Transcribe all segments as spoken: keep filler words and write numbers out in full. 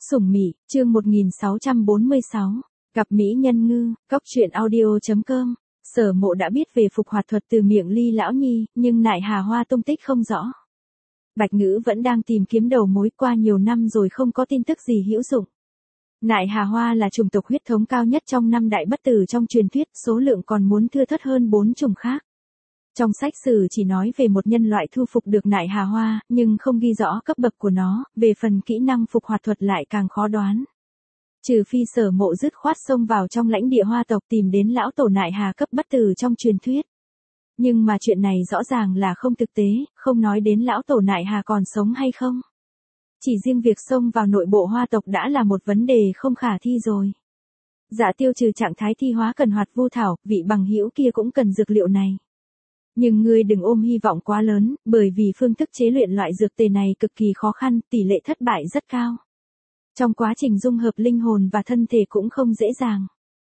Sủng Mị, chương một nghìn sáu trăm bốn mươi sáu, gặp Mỹ Nhân Ngư, cóc truyện audio chấm com. Sở Mộ đã biết về phục hoạt thuật từ miệng Ly lão nhi, nhưng Nại Hà Hoa tung tích không rõ. Bạch Ngữ vẫn đang tìm kiếm đầu mối, qua nhiều năm rồi không có tin tức gì hữu dụng. Nại Hà Hoa là chủng tộc huyết thống cao nhất trong năm đại bất tử trong truyền thuyết, số lượng còn muốn thưa thớt hơn bốn chủng khác. Trong sách sử chỉ nói về một nhân loại thu phục được Nại Hà Hoa, nhưng không ghi rõ cấp bậc của nó, về phần kỹ năng phục hoạt thuật lại càng khó đoán. Trừ phi Sở Mộ dứt khoát xông vào trong lãnh địa Hoa tộc tìm đến lão tổ Nại Hà cấp bất tử trong truyền thuyết. Nhưng mà chuyện này rõ ràng là không thực tế, không nói đến lão tổ Nại Hà còn sống hay không. Chỉ riêng việc xông vào nội bộ Hoa tộc đã là một vấn đề không khả thi rồi. Dạ Tiêu trừ trạng thái thi hóa cần hoạt vu thảo, vị bằng hữu kia cũng cần dược liệu này. Nhưng ngươi đừng ôm hy vọng quá lớn, bởi vì phương thức chế luyện loại dược tề này cực kỳ khó khăn, tỷ lệ thất bại rất cao. Trong quá trình dung hợp linh hồn và thân thể cũng không dễ dàng.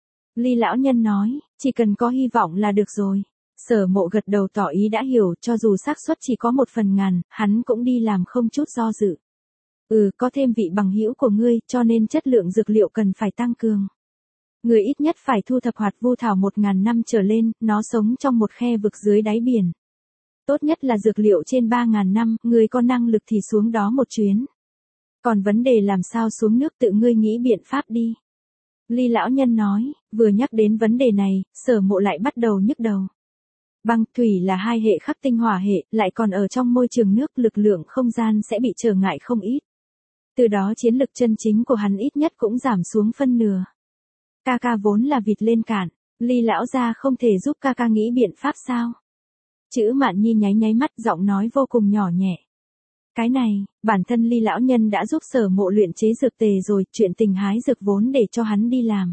Ly lão nhân nói, chỉ cần có hy vọng là được rồi. Sở Mộ gật đầu tỏ ý đã hiểu, cho dù xác suất chỉ có một phần ngàn, hắn cũng đi làm không chút do dự. Ừ, có thêm vị bằng hữu của ngươi, cho nên chất lượng dược liệu cần phải tăng cường. Người ít nhất phải thu thập hoạt vu thảo một ngàn năm trở lên, nó sống trong một khe vực dưới đáy biển. Tốt nhất là dược liệu trên ba ngàn năm, người có năng lực thì xuống đó một chuyến. Còn vấn đề làm sao xuống nước tự ngươi nghĩ biện pháp đi. Ly lão nhân nói, vừa nhắc đến vấn đề này, Sở Mộ lại bắt đầu nhức đầu. Băng, thủy là hai hệ khắc tinh hỏa hệ, lại còn ở trong môi trường nước, lực lượng không gian sẽ bị trở ngại không ít. Từ đó chiến lực chân chính của hắn ít nhất cũng giảm xuống phân nửa. Ca ca vốn là vịt lên cạn, Ly lão gia không thể giúp ca ca nghĩ biện pháp sao? Chữ Mạn Nhi nháy nháy mắt, giọng nói vô cùng nhỏ nhẹ. Cái này, bản thân Ly lão nhân đã giúp Sở Mộ luyện chế dược tề rồi, chuyện tình hái dược vốn để cho hắn đi làm.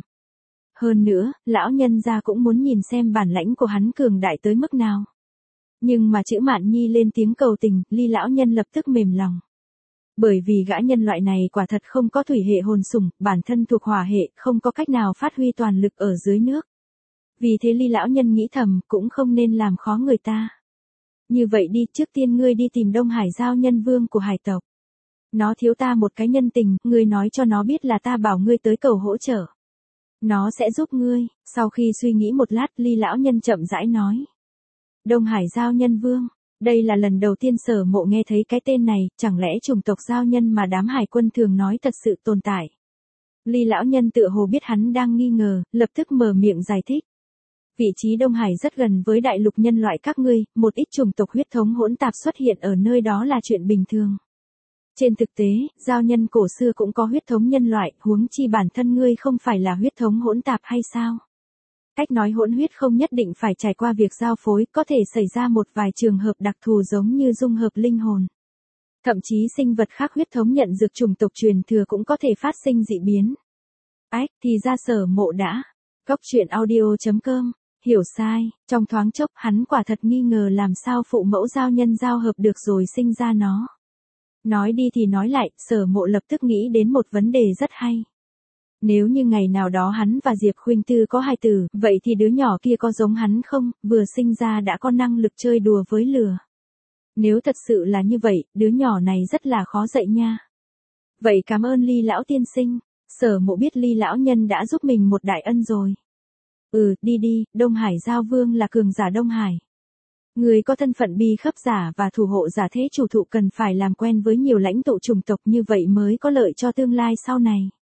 Hơn nữa, lão nhân gia cũng muốn nhìn xem bản lãnh của hắn cường đại tới mức nào. Nhưng mà chữ Mạn Nhi lên tiếng cầu tình, Ly lão nhân lập tức mềm lòng. Bởi vì gã nhân loại này quả thật không có thủy hệ hồn sủng, bản thân thuộc hỏa hệ, không có cách nào phát huy toàn lực ở dưới nước. Vì thế Ly lão nhân nghĩ thầm, cũng không nên làm khó người ta. Như vậy đi, trước tiên ngươi đi tìm Đông Hải Giao Nhân Vương của hải tộc. Nó thiếu ta một cái nhân tình, ngươi nói cho nó biết là ta bảo ngươi tới cầu hỗ trợ. Nó sẽ giúp ngươi. Sau khi suy nghĩ một lát, Ly lão nhân chậm rãi nói. Đông Hải Giao Nhân Vương. Đây là lần đầu tiên Sở Mộ nghe thấy cái tên này, chẳng lẽ chủng tộc giao nhân mà đám hải quân thường nói thật sự tồn tại. Ly lão nhân tựa hồ biết hắn đang nghi ngờ, lập tức mở miệng giải thích. Vị trí Đông Hải rất gần với đại lục nhân loại các ngươi, một ít chủng tộc huyết thống hỗn tạp xuất hiện ở nơi đó là chuyện bình thường. Trên thực tế, giao nhân cổ xưa cũng có huyết thống nhân loại, huống chi bản thân ngươi không phải là huyết thống hỗn tạp hay sao? Cách nói hỗn huyết không nhất định phải trải qua việc giao phối, có thể xảy ra một vài trường hợp đặc thù giống như dung hợp linh hồn. Thậm chí sinh vật khác huyết thống nhận dược chủng tộc truyền thừa cũng có thể phát sinh dị biến. Ách, thì ra Sở Mộ đã. Cóc truyện audio chấm com, hiểu sai, trong thoáng chốc hắn quả thật nghi ngờ làm sao phụ mẫu giao nhân giao hợp được rồi sinh ra nó. Nói đi thì nói lại, Sở Mộ lập tức nghĩ đến một vấn đề rất hay. Nếu như ngày nào đó hắn và Diệp Khuynh Tư có hài tử, vậy thì đứa nhỏ kia có giống hắn không, vừa sinh ra đã có năng lực chơi đùa với lửa. Nếu thật sự là như vậy, đứa nhỏ này rất là khó dạy nha. Vậy cảm ơn Ly lão tiên sinh, Sở Mộ biết Ly lão nhân đã giúp mình một đại ân rồi. Ừ, đi đi, Đông Hải Giao Vương là cường giả Đông Hải. Người có thân phận bi khấp giả và thủ hộ giả thế chủ thụ cần phải làm quen với nhiều lãnh tụ chủng tộc như vậy mới có lợi cho tương lai sau này.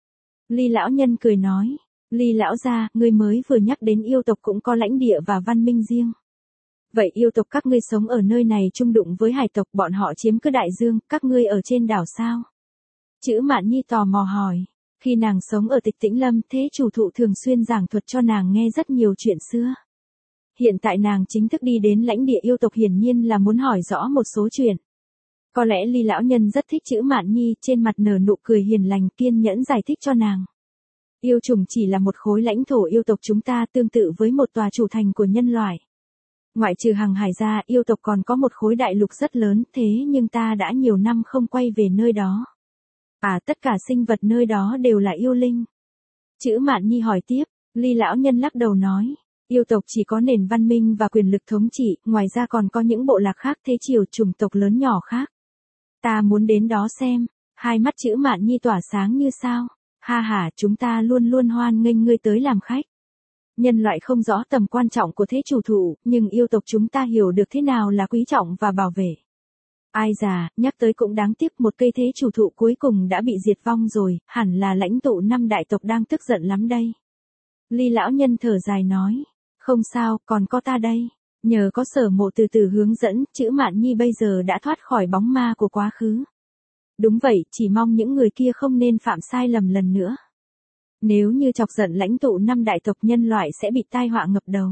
Ly lão nhân cười nói, Ly lão gia, ngươi mới vừa nhắc đến yêu tộc cũng có lãnh địa và văn minh riêng. Vậy yêu tộc các ngươi sống ở nơi này chung đụng với hải tộc, bọn họ chiếm cứ đại dương, các ngươi ở trên đảo sao? Chữ Mạn Nhi tò mò hỏi, khi nàng sống ở Tịch Tĩnh Lâm, thế chủ thụ thường xuyên giảng thuật cho nàng nghe rất nhiều chuyện xưa. Hiện tại nàng chính thức đi đến lãnh địa yêu tộc, hiển nhiên là muốn hỏi rõ một số chuyện. Có lẽ Ly lão nhân rất thích chữ Mạn Nhi, trên mặt nở nụ cười hiền lành, kiên nhẫn giải thích cho nàng. Yêu trùng chỉ là một khối lãnh thổ yêu tộc chúng ta, tương tự với một tòa chủ thành của nhân loại. Ngoại trừ Hằng Hải ra, yêu tộc còn có một khối đại lục rất lớn, thế nhưng ta đã nhiều năm không quay về nơi đó. À, tất cả sinh vật nơi đó đều là yêu linh. Chữ Mạn Nhi hỏi tiếp, Ly lão nhân lắc đầu nói. Yêu tộc chỉ có nền văn minh và quyền lực thống trị, ngoài ra còn có những bộ lạc khác thế triều chủng tộc lớn nhỏ khác. Ta muốn đến đó xem. Hai mắt Chữ Mạn Nhi tỏa sáng như sao. Ha ha, chúng ta luôn luôn hoan nghênh ngươi tới làm khách. Nhân loại không rõ tầm quan trọng của thế chủ thụ, nhưng yêu tộc chúng ta hiểu được thế nào là quý trọng và bảo vệ. Ai già, nhắc tới cũng đáng tiếc, một cây thế chủ thụ cuối cùng đã bị diệt vong rồi, hẳn là lãnh tụ năm đại tộc đang tức giận lắm đây. Ly lão nhân thở dài nói, không sao, còn có ta đây. Nhờ có Sở Mộ từ từ hướng dẫn, Chữ Mạn Nhi bây giờ đã thoát khỏi bóng ma của quá khứ. Đúng vậy, chỉ mong những người kia không nên phạm sai lầm lần nữa. Nếu như chọc giận lãnh tụ năm đại tộc, nhân loại sẽ bị tai họa ngập đầu.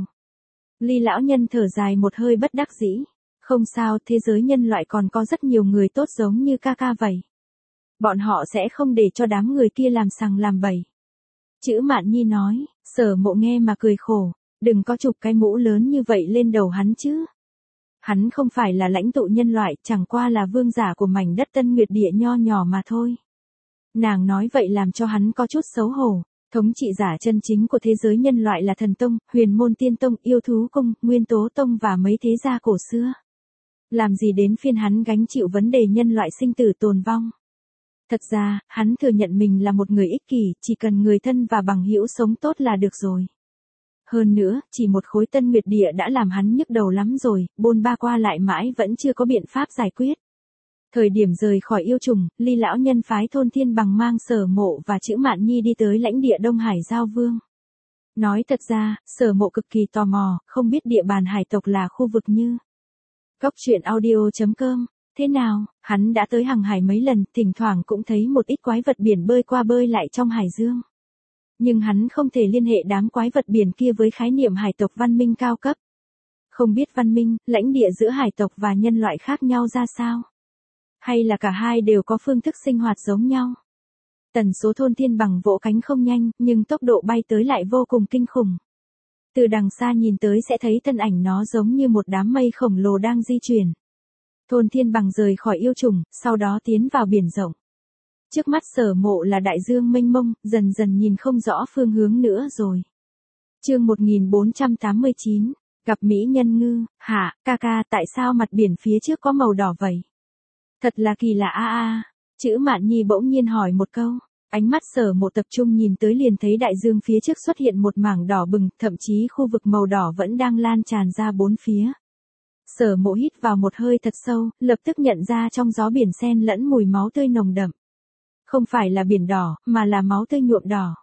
Ly lão nhân thở dài một hơi bất đắc dĩ. Không sao, thế giới nhân loại còn có rất nhiều người tốt giống như ca ca vậy. Bọn họ sẽ không để cho đám người kia làm sằng làm bậy. Chữ Mạn Nhi nói. Sở Mộ nghe mà cười khổ. Đừng có chụp cái mũ lớn như vậy lên đầu hắn chứ. Hắn không phải là lãnh tụ nhân loại, chẳng qua là vương giả của mảnh đất Tân Nguyệt Địa nho nhỏ mà thôi. Nàng nói vậy làm cho hắn có chút xấu hổ. Thống trị giả chân chính của thế giới nhân loại là Thần Tông, Huyền Môn Tiên Tông, Yêu Thú Cung, Nguyên Tố Tông và mấy thế gia cổ xưa. Làm gì đến phiên hắn gánh chịu vấn đề nhân loại sinh tử tồn vong. Thật ra, hắn thừa nhận mình là một người ích kỷ, chỉ cần người thân và bằng hữu sống tốt là được rồi. Hơn nữa, chỉ một khối Tân Nguyệt Địa đã làm hắn nhức đầu lắm rồi, bôn ba qua lại mãi vẫn chưa có biện pháp giải quyết. Thời điểm rời khỏi yêu trùng, Ly lão nhân phái Thôn Thiên Bằng mang Sở Mộ và Chữ Mạn Nhi đi tới lãnh địa Đông Hải Giao Vương. Nói thật ra, Sở Mộ cực kỳ tò mò, không biết địa bàn hải tộc là khu vực như Cốc truyện audio chấm com. Thế nào, hắn đã tới hàng hải mấy lần, thỉnh thoảng cũng thấy một ít quái vật biển bơi qua bơi lại trong hải dương. Nhưng hắn không thể liên hệ đám quái vật biển kia với khái niệm hải tộc văn minh cao cấp. Không biết văn minh, lãnh địa giữa hải tộc và nhân loại khác nhau ra sao? Hay là cả hai đều có phương thức sinh hoạt giống nhau? Tần số Thôn Thiên Bằng vỗ cánh không nhanh, nhưng tốc độ bay tới lại vô cùng kinh khủng. Từ đằng xa nhìn tới sẽ thấy thân ảnh nó giống như một đám mây khổng lồ đang di chuyển. Thôn Thiên Bằng rời khỏi yêu trùng, sau đó tiến vào biển rộng. Trước mắt Sở Mộ là đại dương mênh mông, dần dần nhìn không rõ phương hướng nữa rồi. Chương một nghìn bốn trăm tám mươi chín, gặp mỹ nhân ngư. Hả, ca ca, tại sao mặt biển phía trước có màu đỏ vậy? Thật là kỳ lạ a a. Chữ Mạn Nhi bỗng nhiên hỏi một câu. Ánh mắt Sở Mộ tập trung nhìn tới liền thấy đại dương phía trước xuất hiện một mảng đỏ bừng, thậm chí khu vực màu đỏ vẫn đang lan tràn ra bốn phía. Sở Mộ hít vào một hơi thật sâu, lập tức nhận ra trong gió biển xen lẫn mùi máu tươi nồng đậm. Không phải là biển đỏ, mà là máu tươi nhuộm đỏ.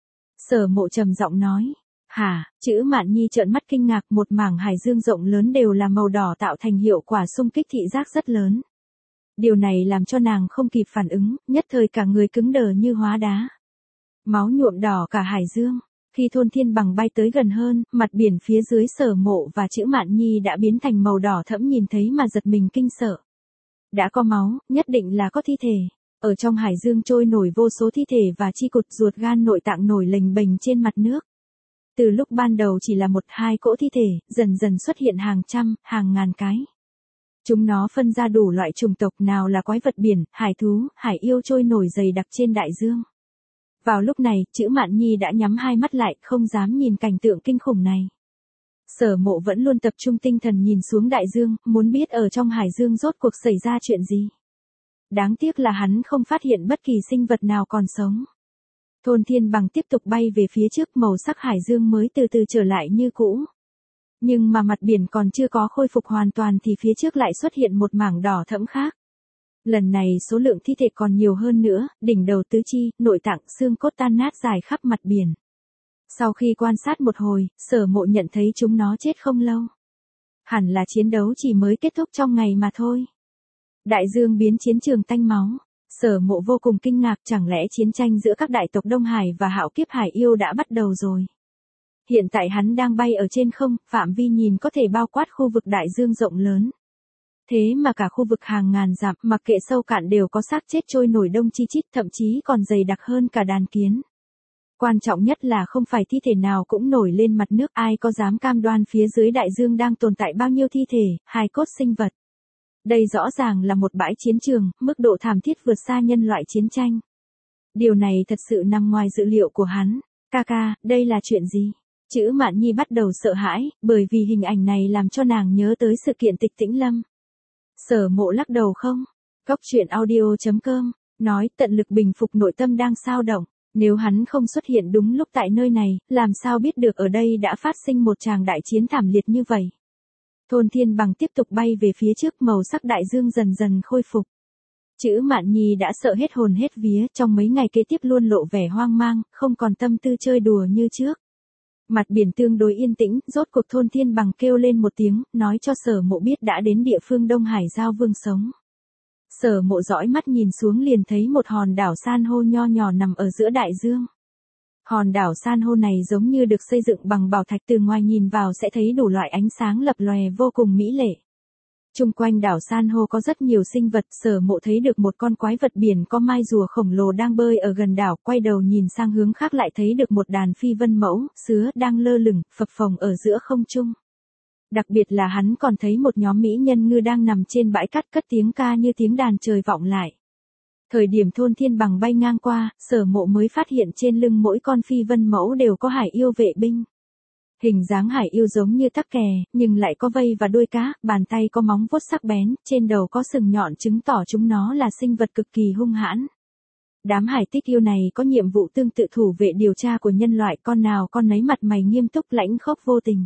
Sở Mộ trầm giọng nói. Hả, Chữ Mạn Nhi trợn mắt kinh ngạc, một mảng hải dương rộng lớn đều là màu đỏ tạo thành hiệu quả xung kích thị giác rất lớn. Điều này làm cho nàng không kịp phản ứng, nhất thời cả người cứng đờ như hóa đá. Máu nhuộm đỏ cả hải dương. Khi Thôn Thiên Bằng bay tới gần hơn, mặt biển phía dưới Sở Mộ và Chữ Mạn Nhi đã biến thành màu đỏ thẫm, nhìn thấy mà giật mình kinh sợ. Đã có máu, nhất định là có thi thể. Ở trong hải dương trôi nổi vô số thi thể và chi cụt ruột gan nội tạng nổi lềnh bềnh trên mặt nước. Từ lúc ban đầu chỉ là một hai cỗ thi thể, dần dần xuất hiện hàng trăm, hàng ngàn cái. Chúng nó phân ra đủ loại chủng tộc, nào là quái vật biển, hải thú, hải yêu trôi nổi dày đặc trên đại dương. Vào lúc này, Chữ Mạn Nhi đã nhắm hai mắt lại, không dám nhìn cảnh tượng kinh khủng này. Sở Mộ vẫn luôn tập trung tinh thần nhìn xuống đại dương, muốn biết ở trong hải dương rốt cuộc xảy ra chuyện gì. Đáng tiếc là hắn không phát hiện bất kỳ sinh vật nào còn sống. Thôn Thiên Bằng tiếp tục bay về phía trước, màu sắc hải dương mới từ từ trở lại như cũ. Nhưng mà mặt biển còn chưa có khôi phục hoàn toàn thì phía trước lại xuất hiện một mảng đỏ thẫm khác. Lần này số lượng thi thể còn nhiều hơn nữa, đỉnh đầu tứ chi, nội tạng, xương cốt tan nát dài khắp mặt biển. Sau khi quan sát một hồi, Sở Mộ nhận thấy chúng nó chết không lâu. Hẳn là chiến đấu chỉ mới kết thúc trong ngày mà thôi. Đại dương biến chiến trường tanh máu. Sở Mộ vô cùng kinh ngạc, chẳng lẽ chiến tranh giữa các đại tộc Đông Hải và hạo kiếp hải yêu đã bắt đầu rồi. Hiện tại hắn đang bay ở trên không, phạm vi nhìn có thể bao quát khu vực đại dương rộng lớn. Thế mà cả khu vực hàng ngàn dặm, mặc kệ sâu cạn đều có xác chết trôi nổi đông chi chít, thậm chí còn dày đặc hơn cả đàn kiến. Quan trọng nhất là không phải thi thể nào cũng nổi lên mặt nước, ai có dám cam đoan phía dưới đại dương đang tồn tại bao nhiêu thi thể, hài cốt sinh vật. Đây rõ ràng là một bãi chiến trường, mức độ thảm thiết vượt xa nhân loại chiến tranh. Điều này thật sự nằm ngoài dự liệu của hắn. Ca ca, đây là chuyện gì? Chữ Mạn Nhi bắt đầu sợ hãi, bởi vì hình ảnh này làm cho nàng nhớ tới sự kiện Tịch Tĩnh Lâm. Sở Mộ lắc đầu không? Cốc truyện audio chấm com nói tận lực bình phục nội tâm đang xao động. Nếu hắn không xuất hiện đúng lúc tại nơi này, làm sao biết được ở đây đã phát sinh một tràng đại chiến thảm liệt như vậy. Thôn Thiên Bằng tiếp tục bay về phía trước, màu sắc đại dương dần dần khôi phục. Chữ Mạn Nhi đã sợ hết hồn hết vía, trong mấy ngày kế tiếp luôn lộ vẻ hoang mang, không còn tâm tư chơi đùa như trước. Mặt biển tương đối yên tĩnh, rốt cuộc Thôn Thiên Bằng kêu lên một tiếng, nói cho Sở Mộ biết đã đến địa phương Đông Hải Giao Vương sống. Sở Mộ dõi mắt nhìn xuống liền thấy một hòn đảo san hô nho nhỏ nằm ở giữa đại dương. Hòn đảo san hô này giống như được xây dựng bằng bảo thạch, từ ngoài nhìn vào sẽ thấy đủ loại ánh sáng lập lòe vô cùng mỹ lệ. Chung quanh đảo san hô có rất nhiều sinh vật, Sở Mộ thấy được một con quái vật biển có mai rùa khổng lồ đang bơi ở gần đảo, quay đầu nhìn sang hướng khác lại thấy được một đàn phi vân mẫu, sứa đang lơ lửng, phập phồng ở giữa không trung. Đặc biệt là hắn còn thấy một nhóm mỹ nhân ngư đang nằm trên bãi cát cất tiếng ca như tiếng đàn trời vọng lại. Thời điểm Thôn Thiên Bằng bay ngang qua, Sở Mộ mới phát hiện trên lưng mỗi con phi vân mẫu đều có hải yêu vệ binh. Hình dáng hải yêu giống như tắc kè, nhưng lại có vây và đuôi cá, bàn tay có móng vuốt sắc bén, trên đầu có sừng nhọn chứng tỏ chúng nó là sinh vật cực kỳ hung hãn. Đám hải tích yêu này có nhiệm vụ tương tự thủ vệ điều tra của nhân loại, con nào con nấy mặt mày nghiêm túc lãnh khốc vô tình.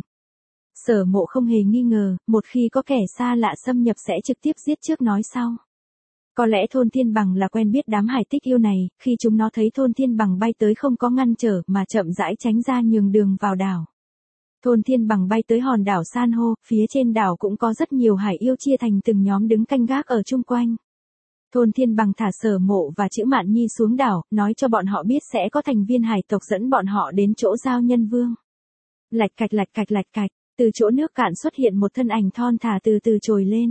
Sở Mộ không hề nghi ngờ, một khi có kẻ xa lạ xâm nhập sẽ trực tiếp giết trước nói sau. Có lẽ Thôn Thiên Bằng là quen biết đám hải tích yêu này, khi chúng nó thấy Thôn Thiên Bằng bay tới không có ngăn trở mà chậm rãi tránh ra nhường đường vào đảo. Thôn Thiên Bằng bay tới hòn đảo san hô, phía trên đảo cũng có rất nhiều hải yêu chia thành từng nhóm đứng canh gác ở chung quanh. Thôn Thiên Bằng thả Sở Mộ và Chữ Mạn Nhi xuống đảo, nói cho bọn họ biết sẽ có thành viên hải tộc dẫn bọn họ đến chỗ Giao Nhân Vương. Lạch cạch lạch cạch lạch cạch, từ chỗ nước cạn xuất hiện một thân ảnh thon thả từ từ trồi lên.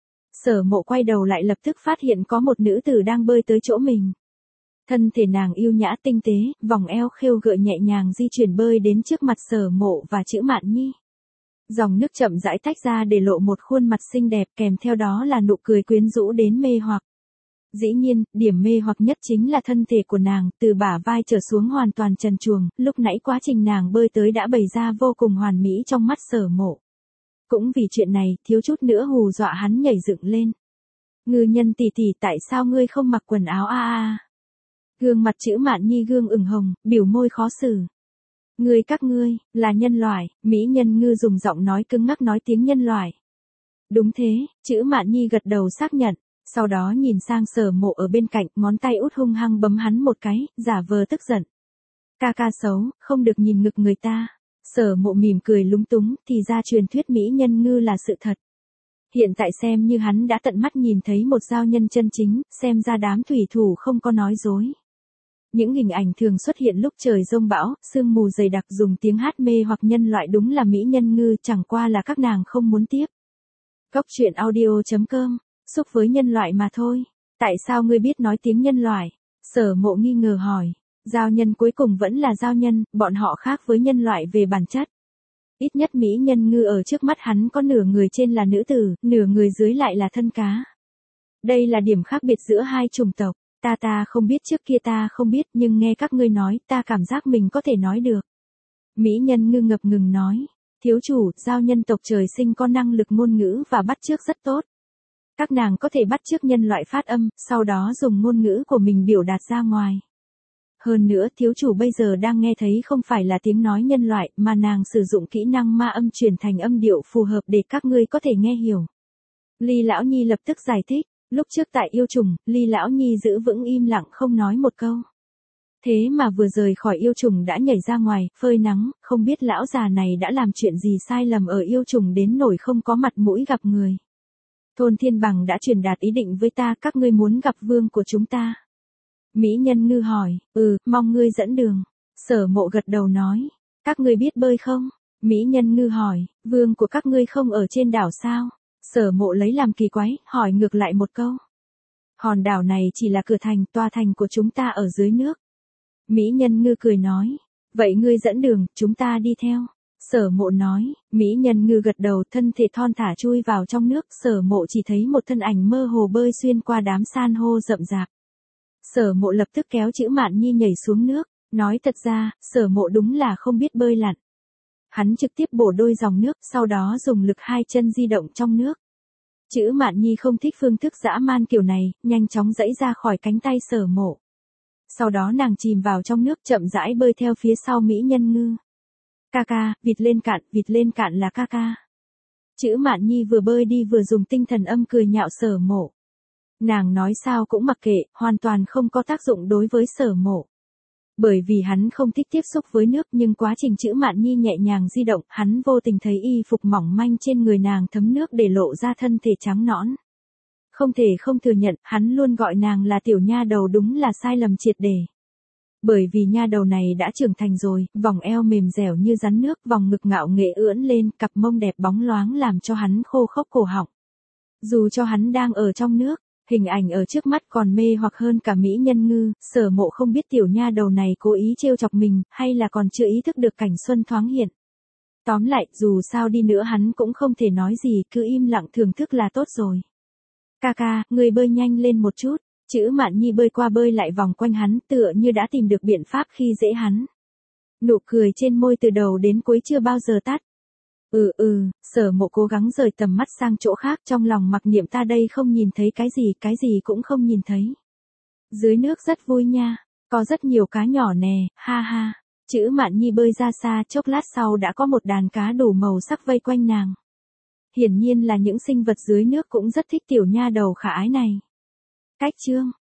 Sở Mộ quay đầu lại lập tức phát hiện có một nữ tử đang bơi tới chỗ mình. Thân thể nàng yêu nhã tinh tế, vòng eo khêu gợi nhẹ nhàng di chuyển bơi đến trước mặt Sở Mộ và Chữ Mạn Nhi. Dòng nước chậm rãi tách ra để lộ một khuôn mặt xinh đẹp, kèm theo đó là nụ cười quyến rũ đến mê hoặc. Dĩ nhiên, điểm mê hoặc nhất chính là thân thể của nàng, từ bả vai trở xuống hoàn toàn trần truồng, lúc nãy quá trình nàng bơi tới đã bày ra vô cùng hoàn mỹ trong mắt Sở Mộ. Cũng vì chuyện này, thiếu chút nữa hù dọa hắn nhảy dựng lên. Ngư Nhân tỷ tỷ, tại sao ngươi không mặc quần áo a a? Gương mặt Chữ Mạn Nhi gương ửng hồng, biểu môi khó xử. Ngươi các ngươi, là nhân loại, mỹ nhân ngư dùng giọng nói cứng ngắc nói tiếng nhân loại. Đúng thế, Chữ Mạn Nhi gật đầu xác nhận, sau đó nhìn sang Sở Mộ ở bên cạnh, ngón tay út hung hăng bấm hắn một cái, giả vờ tức giận. Ca ca xấu, không được nhìn ngực người ta. Sở Mộ mỉm cười lúng túng, thì ra truyền thuyết mỹ nhân ngư là sự thật. Hiện tại xem như hắn đã tận mắt nhìn thấy một giao nhân chân chính, xem ra đám thủy thủ không có nói dối. Những hình ảnh thường xuất hiện lúc trời giông bão, sương mù dày đặc dùng tiếng hát mê hoặc nhân loại đúng là mỹ nhân ngư, chẳng qua là các nàng không muốn tiếp. Cốc truyện audio chấm com, xúc với nhân loại mà thôi. Tại sao ngươi biết nói tiếng nhân loại? Sở Mộ nghi ngờ hỏi. Giao nhân cuối cùng vẫn là giao nhân, bọn họ khác với nhân loại về bản chất. Ít nhất mỹ nhân ngư ở trước mắt hắn có nửa người trên là nữ tử, nửa người dưới lại là thân cá. Đây là điểm khác biệt giữa hai chủng tộc. Ta ta không biết, trước kia ta không biết, nhưng nghe các ngươi nói, ta cảm giác mình có thể nói được. Mỹ nhân ngư ngập ngừng nói. Thiếu chủ, giao nhân tộc trời sinh có năng lực ngôn ngữ và bắt chước rất tốt. Các nàng có thể bắt chước nhân loại phát âm, sau đó dùng ngôn ngữ của mình biểu đạt ra ngoài. Hơn nữa, thiếu chủ bây giờ đang nghe thấy không phải là tiếng nói nhân loại, mà nàng sử dụng kỹ năng ma âm chuyển thành âm điệu phù hợp để các ngươi có thể nghe hiểu. Ly Lão Nhi lập tức giải thích. Lúc trước tại yêu trùng, Ly Lão Nhi giữ vững im lặng không nói một câu. Thế mà vừa rời khỏi yêu trùng đã nhảy ra ngoài, phơi nắng, không biết lão già này đã làm chuyện gì sai lầm ở yêu trùng đến nỗi không có mặt mũi gặp người. Thôn Thiên Bằng đã truyền đạt ý định với ta, các ngươi muốn gặp vương của chúng ta. Mỹ nhân ngư hỏi, ừ, mong ngươi dẫn đường. Sở Mộ gật đầu nói, các ngươi biết bơi không? Mỹ nhân ngư hỏi, vương của các ngươi không ở trên đảo sao? Sở Mộ lấy làm kỳ quái, hỏi ngược lại một câu. Hòn đảo này chỉ là cửa thành, tòa thành của chúng ta ở dưới nước. Mỹ nhân ngư cười nói, vậy ngươi dẫn đường, chúng ta đi theo. Sở Mộ nói, Mỹ nhân ngư gật đầu, thân thể thon thả chui vào trong nước, Sở Mộ chỉ thấy một thân ảnh mơ hồ bơi xuyên qua đám san hô rậm rạp. Sở Mộ lập tức kéo Chữ Mạn Nhi nhảy xuống nước, nói thật ra, Sở Mộ đúng là không biết bơi lặn. Hắn trực tiếp bổ đôi dòng nước, sau đó dùng lực hai chân di động trong nước. Chữ Mạn Nhi không thích phương thức dã man kiểu này, nhanh chóng giãy ra khỏi cánh tay Sở Mộ. Sau đó nàng chìm vào trong nước chậm rãi bơi theo phía sau Mỹ Nhân Ngư. Ca ca, vịt lên cạn, vịt lên cạn là ca ca. Chữ Mạn Nhi vừa bơi đi vừa dùng tinh thần âm cười nhạo Sở Mộ. Nàng nói sao cũng mặc kệ, hoàn toàn không có tác dụng đối với Sở Mộ. Bởi vì hắn không thích tiếp xúc với nước nhưng quá trình Chữ Mạn Nhi nhẹ nhàng di động, hắn vô tình thấy y phục mỏng manh trên người nàng thấm nước để lộ ra thân thể trắng nõn. Không thể không thừa nhận, hắn luôn gọi nàng là tiểu nha đầu đúng là sai lầm triệt để. Bởi vì nha đầu này đã trưởng thành rồi, vòng eo mềm dẻo như rắn nước, vòng ngực ngạo nghễ ưỡn lên, cặp mông đẹp bóng loáng làm cho hắn khô khốc cổ họng. Dù cho hắn đang ở trong nước, hình ảnh ở trước mắt còn mê hoặc hơn cả Mỹ Nhân Ngư, Sở Mộ không biết tiểu nha đầu này cố ý trêu chọc mình, hay là còn chưa ý thức được cảnh xuân thoáng hiện. Tóm lại, dù sao đi nữa hắn cũng không thể nói gì, cứ im lặng thưởng thức là tốt rồi. Ca ca, người bơi nhanh lên một chút. Chữ Mạn Nhi bơi qua bơi lại vòng quanh hắn tựa như đã tìm được biện pháp khi dễ hắn. Nụ cười trên môi từ đầu đến cuối chưa bao giờ tắt. Ừ ừ, Sở Mộ cố gắng rời tầm mắt sang chỗ khác, trong lòng mặc niệm ta đây không nhìn thấy cái gì, cái gì cũng không nhìn thấy. Dưới nước rất vui nha, có rất nhiều cá nhỏ nè, ha ha. Chữ Mạn Nhi bơi ra xa, chốc lát sau đã có một đàn cá đủ màu sắc vây quanh nàng. Hiển nhiên là những sinh vật dưới nước cũng rất thích tiểu nha đầu khả ái này. Cách chương